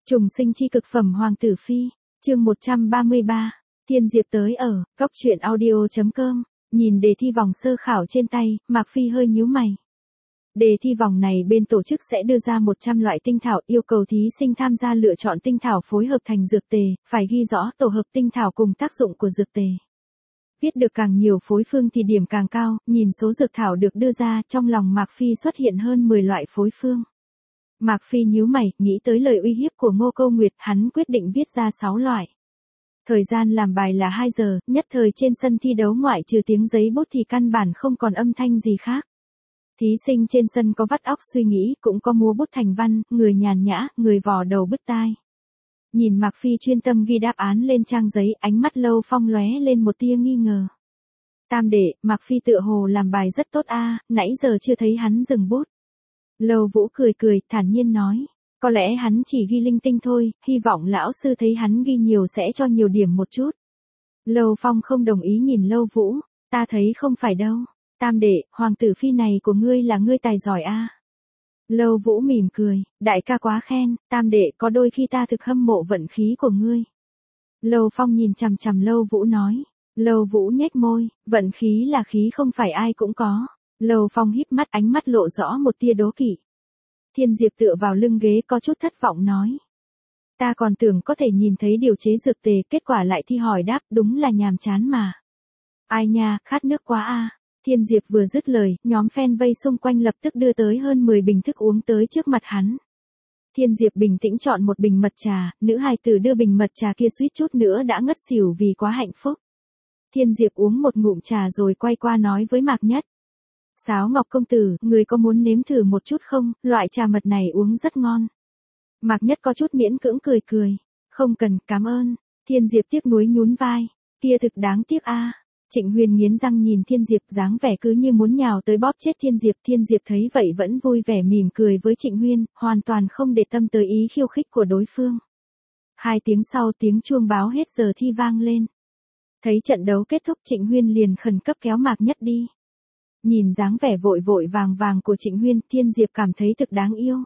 Trùng sinh chi cực phẩm Hoàng tử phi, chương 133, Thiên Diệp tới ở, góc truyện audio.com, nhìn đề thi vòng sơ khảo trên tay, Mạc Phi hơi nhíu mày. Đề thi vòng này bên tổ chức sẽ đưa ra 100 loại tinh thảo, yêu cầu thí sinh tham gia lựa chọn tinh thảo phối hợp thành dược tề, phải ghi rõ tổ hợp tinh thảo cùng tác dụng của dược tề. Viết được càng nhiều phối phương thì điểm càng cao, nhìn số dược thảo được đưa ra, trong lòng Mạc Phi xuất hiện hơn 10 loại phối phương. Mạc Phi nhíu mày, nghĩ tới lời uy hiếp của Ngô Câu Nguyệt, hắn quyết định viết ra 6 loại. Thời gian làm bài là 2 giờ, nhất thời trên sân thi đấu ngoại trừ tiếng giấy bút thì căn bản không còn âm thanh gì khác. Thí sinh trên sân có vắt óc suy nghĩ, cũng có múa bút thành văn, người nhàn nhã, người vò đầu bứt tai. Nhìn Mạc Phi chuyên tâm ghi đáp án lên trang giấy, ánh mắt Lâu Phong lóe lên một tia nghi ngờ. Tam đệ, Mạc Phi tựa hồ làm bài rất tốt a, nãy giờ chưa thấy hắn dừng bút. Lâu Vũ cười cười, thản nhiên nói, có lẽ hắn chỉ ghi linh tinh thôi, hy vọng lão sư thấy hắn ghi nhiều sẽ cho nhiều điểm một chút. Lâu Phong không đồng ý nhìn Lâu Vũ, ta thấy không phải đâu. Tam đệ, Hoàng tử phi này của ngươi là ngươi tài giỏi a. Lâu Vũ mỉm cười, đại ca quá khen, tam đệ có đôi khi ta thực hâm mộ vận khí của ngươi. Lâu Phong nhìn chằm chằm Lâu Vũ nói. Lâu Vũ nhếch môi, vận khí là khí không phải ai cũng có. Lâu Phong híp mắt, ánh mắt lộ rõ một tia đố kỵ. Thiên Diệp tựa vào lưng ghế có chút thất vọng nói. Ta còn tưởng có thể nhìn thấy điều chế dược tề, kết quả lại thi hỏi đáp, đúng là nhàm chán mà. Ai nha, khát nước quá a. Thiên Diệp vừa dứt lời, nhóm fan vây xung quanh lập tức đưa tới hơn 10 bình thức uống tới trước mặt hắn. Thiên Diệp bình tĩnh chọn một bình mật trà, nữ hài tử đưa bình mật trà kia suýt chút nữa đã ngất xỉu vì quá hạnh phúc. Thiên Diệp uống một ngụm trà rồi quay qua nói với Mạc Nhất. Sáo Ngọc công tử, người có muốn nếm thử một chút không, loại trà mật này uống rất ngon. Mạc Nhất có chút miễn cưỡng cười cười. Không cần, cảm ơn. Thiên Diệp tiếc nuối nhún vai. Kia thực đáng tiếc a. Trịnh Huyền nghiến răng nhìn Thiên Diệp, dáng vẻ cứ như muốn nhào tới bóp chết Thiên Diệp. Thiên Diệp thấy vậy vẫn vui vẻ mỉm cười với Trịnh Huyền, hoàn toàn không để tâm tới ý khiêu khích của đối phương. 2 tiếng sau tiếng chuông báo hết giờ thi vang lên. Thấy trận đấu kết thúc, Trịnh Huyền liền khẩn cấp kéo Mạc Nhất đi. Nhìn dáng vẻ vội vội vàng vàng của Trịnh Huyền, Thiên Diệp cảm thấy thực đáng yêu.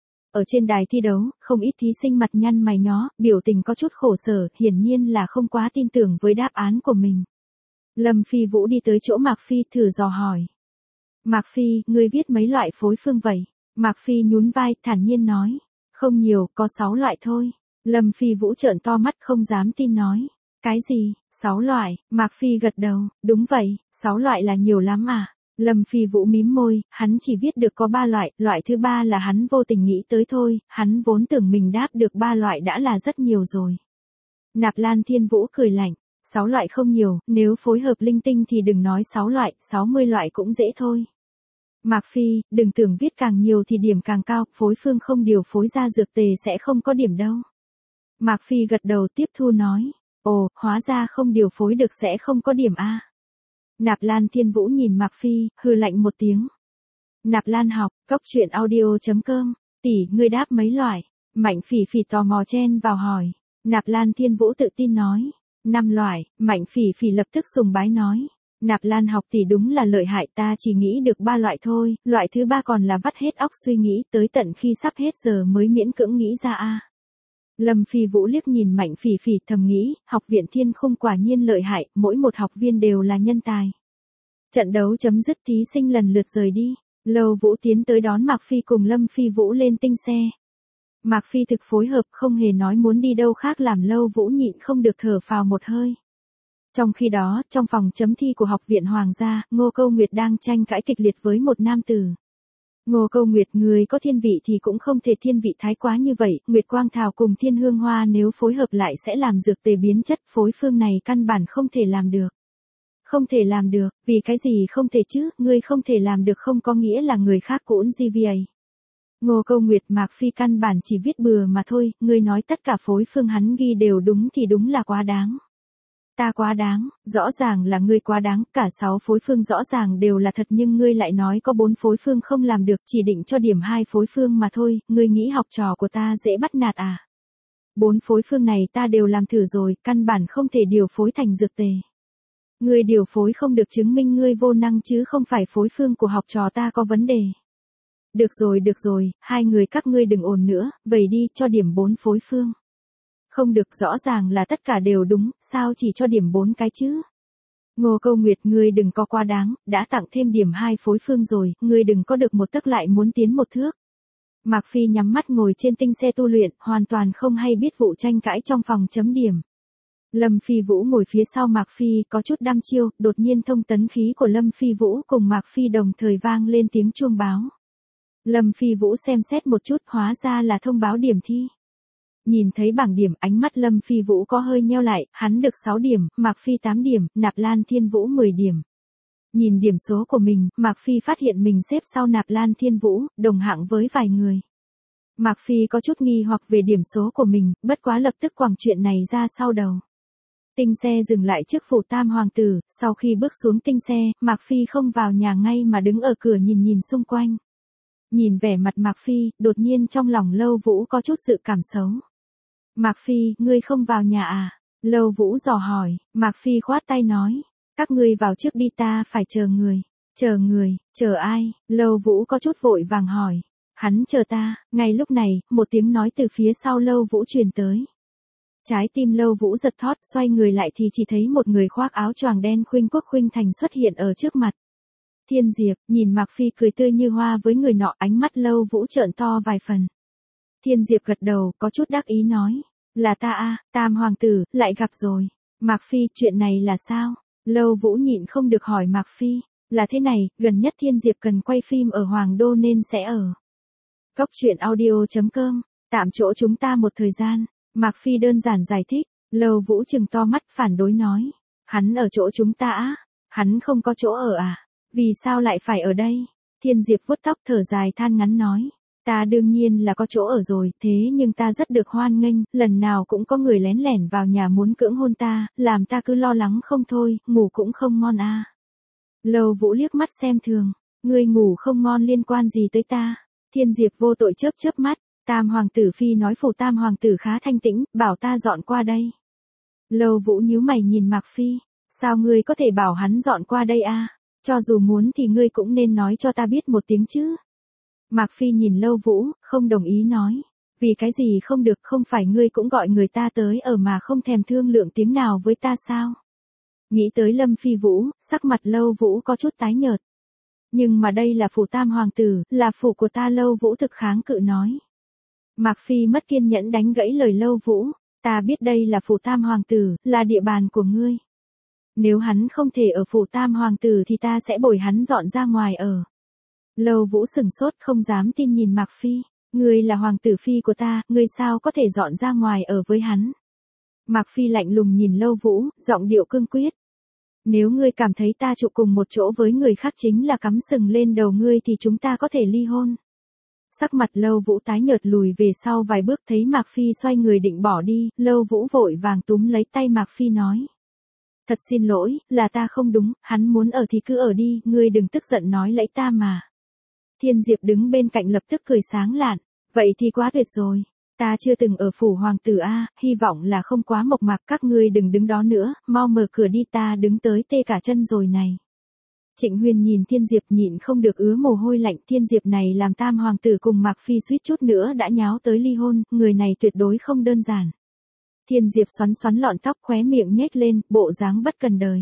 Ở trên đài thi đấu, không ít thí sinh mặt nhăn mày nhó, biểu tình có chút khổ sở, hiển nhiên là không quá tin tưởng với đáp án của mình. Lâm Phi Vũ đi tới chỗ Mạc Phi thử dò hỏi. Mạc Phi, ngươi viết mấy loại phối phương vậy? Mạc Phi nhún vai, thản nhiên nói. Không nhiều, có 6 loại thôi. Lâm Phi Vũ trợn to mắt không dám tin nói. Cái gì, 6 loại? Mạc Phi gật đầu, đúng vậy, 6 loại là nhiều lắm à? Lâm Phi Vũ mím môi, hắn chỉ viết được có 3 loại, loại thứ 3 là hắn vô tình nghĩ tới thôi, hắn vốn tưởng mình đáp được 3 loại đã là rất nhiều rồi. Nạp Lan Thiên Vũ cười lạnh, 6 loại không nhiều, nếu phối hợp linh tinh thì đừng nói 6 loại, 60 loại cũng dễ thôi. Mạc Phi, đừng tưởng viết càng nhiều thì điểm càng cao, phối phương không điều phối ra dược tề sẽ không có điểm đâu. Mạc Phi gật đầu tiếp thu nói, ồ, hóa ra không điều phối được sẽ không có điểm a. Nạp Lan Thiên Vũ nhìn Mạc Phi, hừ lạnh một tiếng. Nạp Lan học, góc truyện audio.com, tỷ, ngươi đáp mấy loại? Mạnh Phỉ Phỉ tò mò chen vào hỏi. Nạp Lan Thiên Vũ tự tin nói. 5 loại, Mạnh Phỉ Phỉ lập tức sùng bái nói. Nạp Lan học tỷ đúng là lợi hại, ta chỉ nghĩ được 3 loại thôi, loại thứ 3 còn là vắt hết óc suy nghĩ tới tận khi sắp hết giờ mới miễn cưỡng nghĩ ra a. Lâm Phi Vũ liếc nhìn Mạnh Phỉ Phỉ thầm nghĩ, học viện Thiên Khung quả nhiên lợi hại, mỗi một học viên đều là nhân tài. Trận đấu chấm dứt, thí sinh lần lượt rời đi. Lâu Vũ tiến tới đón Mạc Phi cùng Lâm Phi Vũ lên tinh xe. Mạc Phi thực phối hợp, không hề nói muốn đi đâu khác, làm Lâu Vũ nhịn không được thở phào một hơi. Trong khi đó, trong phòng chấm thi của học viện Hoàng gia, Ngô Câu Nguyệt đang tranh cãi kịch liệt với một nam tử. Ngô Câu Nguyệt, người có thiên vị thì cũng không thể thiên vị thái quá như vậy, Nguyệt Quang Thảo cùng Thiên Hương Hoa nếu phối hợp lại sẽ làm dược tề biến chất, phối phương này căn bản không thể làm được. Không thể làm được, vì cái gì không thể chứ, ngươi không thể làm được không có nghĩa là người khác cũng GVA. Ngô Câu Nguyệt, Mạc Phi căn bản chỉ viết bừa mà thôi, ngươi nói tất cả phối phương hắn ghi đều đúng thì đúng là quá đáng. Ta quá đáng, rõ ràng là ngươi quá đáng, cả 6 phối phương rõ ràng đều là thật nhưng ngươi lại nói có 4 phối phương không làm được, chỉ định cho điểm 2 phối phương mà thôi, ngươi nghĩ học trò của ta dễ bắt nạt à? 4 phối phương này ta đều làm thử rồi, căn bản không thể điều phối thành dược tề. Ngươi điều phối không được chứng minh ngươi vô năng chứ không phải phối phương của học trò ta có vấn đề. Được rồi, hai người các ngươi đừng ồn nữa, vậy đi, cho điểm 4 phối phương. Không được, rõ ràng là tất cả đều đúng, sao chỉ cho điểm 4 cái chứ? Ngô Câu Nguyệt, ngươi đừng có quá đáng, đã tặng thêm điểm 2 phối phương rồi, ngươi đừng có được một tấc lại muốn tiến một thước. Mạc Phi nhắm mắt ngồi trên tinh xe tu luyện, hoàn toàn không hay biết vụ tranh cãi trong phòng chấm điểm. Lâm Phi Vũ ngồi phía sau Mạc Phi, có chút đăm chiêu, đột nhiên thông tấn khí của Lâm Phi Vũ cùng Mạc Phi đồng thời vang lên tiếng chuông báo. Lâm Phi Vũ xem xét một chút, hóa ra là thông báo điểm thi. Nhìn thấy bảng điểm, ánh mắt Lâm Phi Vũ có hơi nheo lại, hắn được 6 điểm, Mạc Phi 8 điểm, Nạp Lan Thiên Vũ 10 điểm. Nhìn điểm số của mình, Mạc Phi phát hiện mình xếp sau Nạp Lan Thiên Vũ, đồng hạng với vài người. Mạc Phi có chút nghi hoặc về điểm số của mình, bất quá lập tức quẳng chuyện này ra sau đầu. Tinh xe dừng lại trước phủ Tam Hoàng tử, sau khi bước xuống tinh xe, Mạc Phi không vào nhà ngay mà đứng ở cửa nhìn xung quanh. Nhìn vẻ mặt Mạc Phi, đột nhiên trong lòng Lâu Vũ có chút dự cảm xấu. Mạc Phi, ngươi không vào nhà à? Lâu Vũ dò hỏi, Mạc Phi khoát tay nói, các ngươi vào trước đi, ta phải chờ người. Chờ ai? Lâu Vũ có chút vội vàng hỏi. Hắn chờ ta. Ngay lúc này, một tiếng nói từ phía sau Lâu Vũ truyền tới. Trái tim Lâu Vũ giật thót, xoay người lại thì chỉ thấy một người khoác áo choàng đen khuynh quốc khuynh thành xuất hiện ở trước mặt. Thiên Diệp, nhìn Mạc Phi cười tươi như hoa với người nọ, ánh mắt Lâu Vũ trợn to vài phần. Thiên Diệp gật đầu, có chút đắc ý nói, là ta a, Tam Hoàng tử, lại gặp rồi. Mạc Phi, chuyện này là sao? Lâu Vũ nhịn không được hỏi Mạc Phi, là thế này, gần nhất Thiên Diệp cần quay phim ở Hoàng Đô nên sẽ ở Cốc truyện audio.com, tạm chỗ chúng ta một thời gian. Mạc Phi đơn giản giải thích, Lâu Vũ trừng to mắt phản đối nói, hắn ở chỗ chúng ta á, hắn không có chỗ ở à, vì sao lại phải ở đây? Thiên Diệp vuốt tóc thở dài than ngắn nói, ta đương nhiên là có chỗ ở rồi, thế nhưng ta rất được hoan nghênh, lần nào cũng có người lén lẻn vào nhà muốn cưỡng hôn ta, làm ta cứ lo lắng không thôi, ngủ cũng không ngon a. Lâu Vũ liếc mắt xem thường, ngươi ngủ không ngon liên quan gì tới ta? Thiên Diệp vô tội chớp mắt, Tam Hoàng tử Phi nói phủ Tam Hoàng tử khá thanh tĩnh, bảo ta dọn qua đây. Lâu Vũ nhíu mày nhìn Mạc Phi, sao ngươi có thể bảo hắn dọn qua đây a? Cho dù muốn thì ngươi cũng nên nói cho ta biết một tiếng chứ. Mạc Phi nhìn Lâu Vũ, không đồng ý nói, vì cái gì không được, không phải ngươi cũng gọi người ta tới ở mà không thèm thương lượng tiếng nào với ta sao? Nghĩ tới Lâm Phi Vũ, sắc mặt Lâu Vũ có chút tái nhợt. Nhưng mà đây là phủ Tam Hoàng tử, là phủ của ta. Lâu Vũ thực kháng cự nói. Mạc Phi mất kiên nhẫn đánh gãy lời Lâu Vũ, ta biết đây là phủ Tam Hoàng tử, là địa bàn của ngươi. Nếu hắn không thể ở phủ Tam Hoàng tử thì ta sẽ bồi hắn dọn ra ngoài ở. Lâu Vũ sừng sốt không dám tin nhìn Mạc Phi, ngươi là Hoàng tử Phi của ta, ngươi sao có thể dọn ra ngoài ở với hắn? Mạc Phi lạnh lùng nhìn Lâu Vũ, giọng điệu cương quyết. Nếu ngươi cảm thấy ta trụ cùng một chỗ với người khác chính là cắm sừng lên đầu ngươi thì chúng ta có thể ly hôn. Sắc mặt Lâu Vũ tái nhợt lùi về sau vài bước, thấy Mạc Phi xoay người định bỏ đi, Lâu Vũ vội vàng túm lấy tay Mạc Phi nói. Thật xin lỗi, là ta không đúng, hắn muốn ở thì cứ ở đi, ngươi đừng tức giận nói lẫy ta mà. Thiên Diệp đứng bên cạnh lập tức cười sáng lạn, vậy thì quá tuyệt rồi. Ta chưa từng ở phủ hoàng tử a, hy vọng là không quá mộc mạc, các ngươi đừng đứng đó nữa, mau mở cửa đi, ta đứng tới tê cả chân rồi này. Trịnh Huyền nhìn Thiên Diệp nhịn không được ứa mồ hôi lạnh, Thiên Diệp này làm Tam Hoàng tử cùng Mạc Phi suýt chút nữa đã nháo tới ly hôn, người này tuyệt đối không đơn giản. Thiên Diệp xoắn xoắn lọn tóc, khóe miệng nhếch lên, bộ dáng bất cần đời.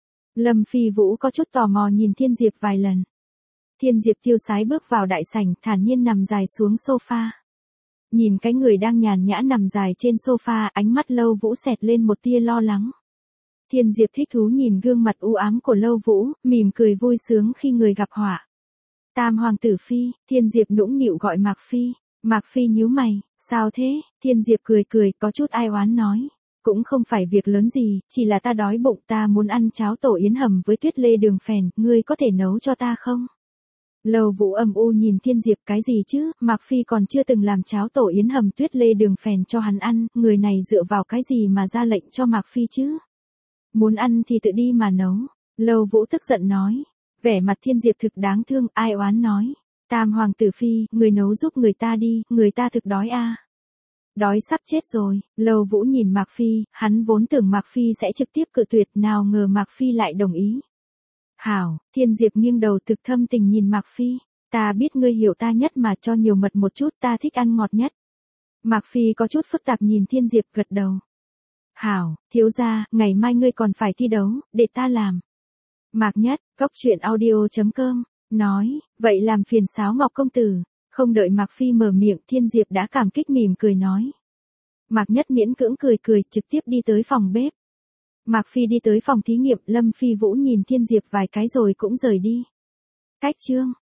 Lâm Phi Vũ có chút tò mò nhìn Thiên Diệp vài lần. Thiên Diệp tiêu sái bước vào đại sảnh, thản nhiên nằm dài xuống sofa. Nhìn cái người đang nhàn nhã nằm dài trên sofa, ánh mắt Lâu Vũ xẹt lên một tia lo lắng. Thiên Diệp thích thú nhìn gương mặt u ám của Lâu Vũ, mỉm cười vui sướng khi người gặp họa. Tam Hoàng tử Phi, Thiên Diệp nũng nịu gọi Mạc Phi. Mạc Phi nhíu mày, sao thế? Thiên Diệp cười, có chút ai oán nói. Cũng không phải việc lớn gì, chỉ là ta đói bụng, ta muốn ăn cháo tổ yến hầm với tuyết lê đường phèn, ngươi có thể nấu cho ta không? Lâu Vũ âm u nhìn Thiên Diệp, cái gì chứ, Mạc Phi còn chưa từng làm cháo tổ yến hầm tuyết lê đường phèn cho hắn ăn, người này dựa vào cái gì mà ra lệnh cho Mạc Phi chứ? Muốn ăn thì tự đi mà nấu. Lâu Vũ tức giận nói. Vẻ mặt Thiên Diệp thực đáng thương, ai oán nói. Tam Hoàng tử Phi, người nấu giúp người ta đi, người ta thực đói a. Đói sắp chết rồi. Lâu Vũ nhìn Mạc Phi, hắn vốn tưởng Mạc Phi sẽ trực tiếp cự tuyệt, nào ngờ Mạc Phi lại đồng ý. Hảo, Thiên Diệp nghiêng đầu thực thâm tình nhìn Mạc Phi. Ta biết ngươi hiểu ta nhất mà, cho nhiều mật một chút, ta thích ăn ngọt nhất. Mạc Phi có chút phức tạp nhìn Thiên Diệp gật đầu. Hảo, thiếu gia, ngày mai ngươi còn phải thi đấu, để ta làm. Mạc Nhất, Cốc Truyện Audio.com, nói, vậy làm phiền Sáo Ngọc công tử. Không đợi Mạc Phi mở miệng, Thiên Diệp đã cảm kích mỉm cười nói. Mạc Nhất miễn cưỡng cười cười, trực tiếp đi tới phòng bếp. Mạc Phi đi tới phòng thí nghiệm, Lâm Phi Vũ nhìn Thiên Diệp vài cái rồi cũng rời đi. Cách chương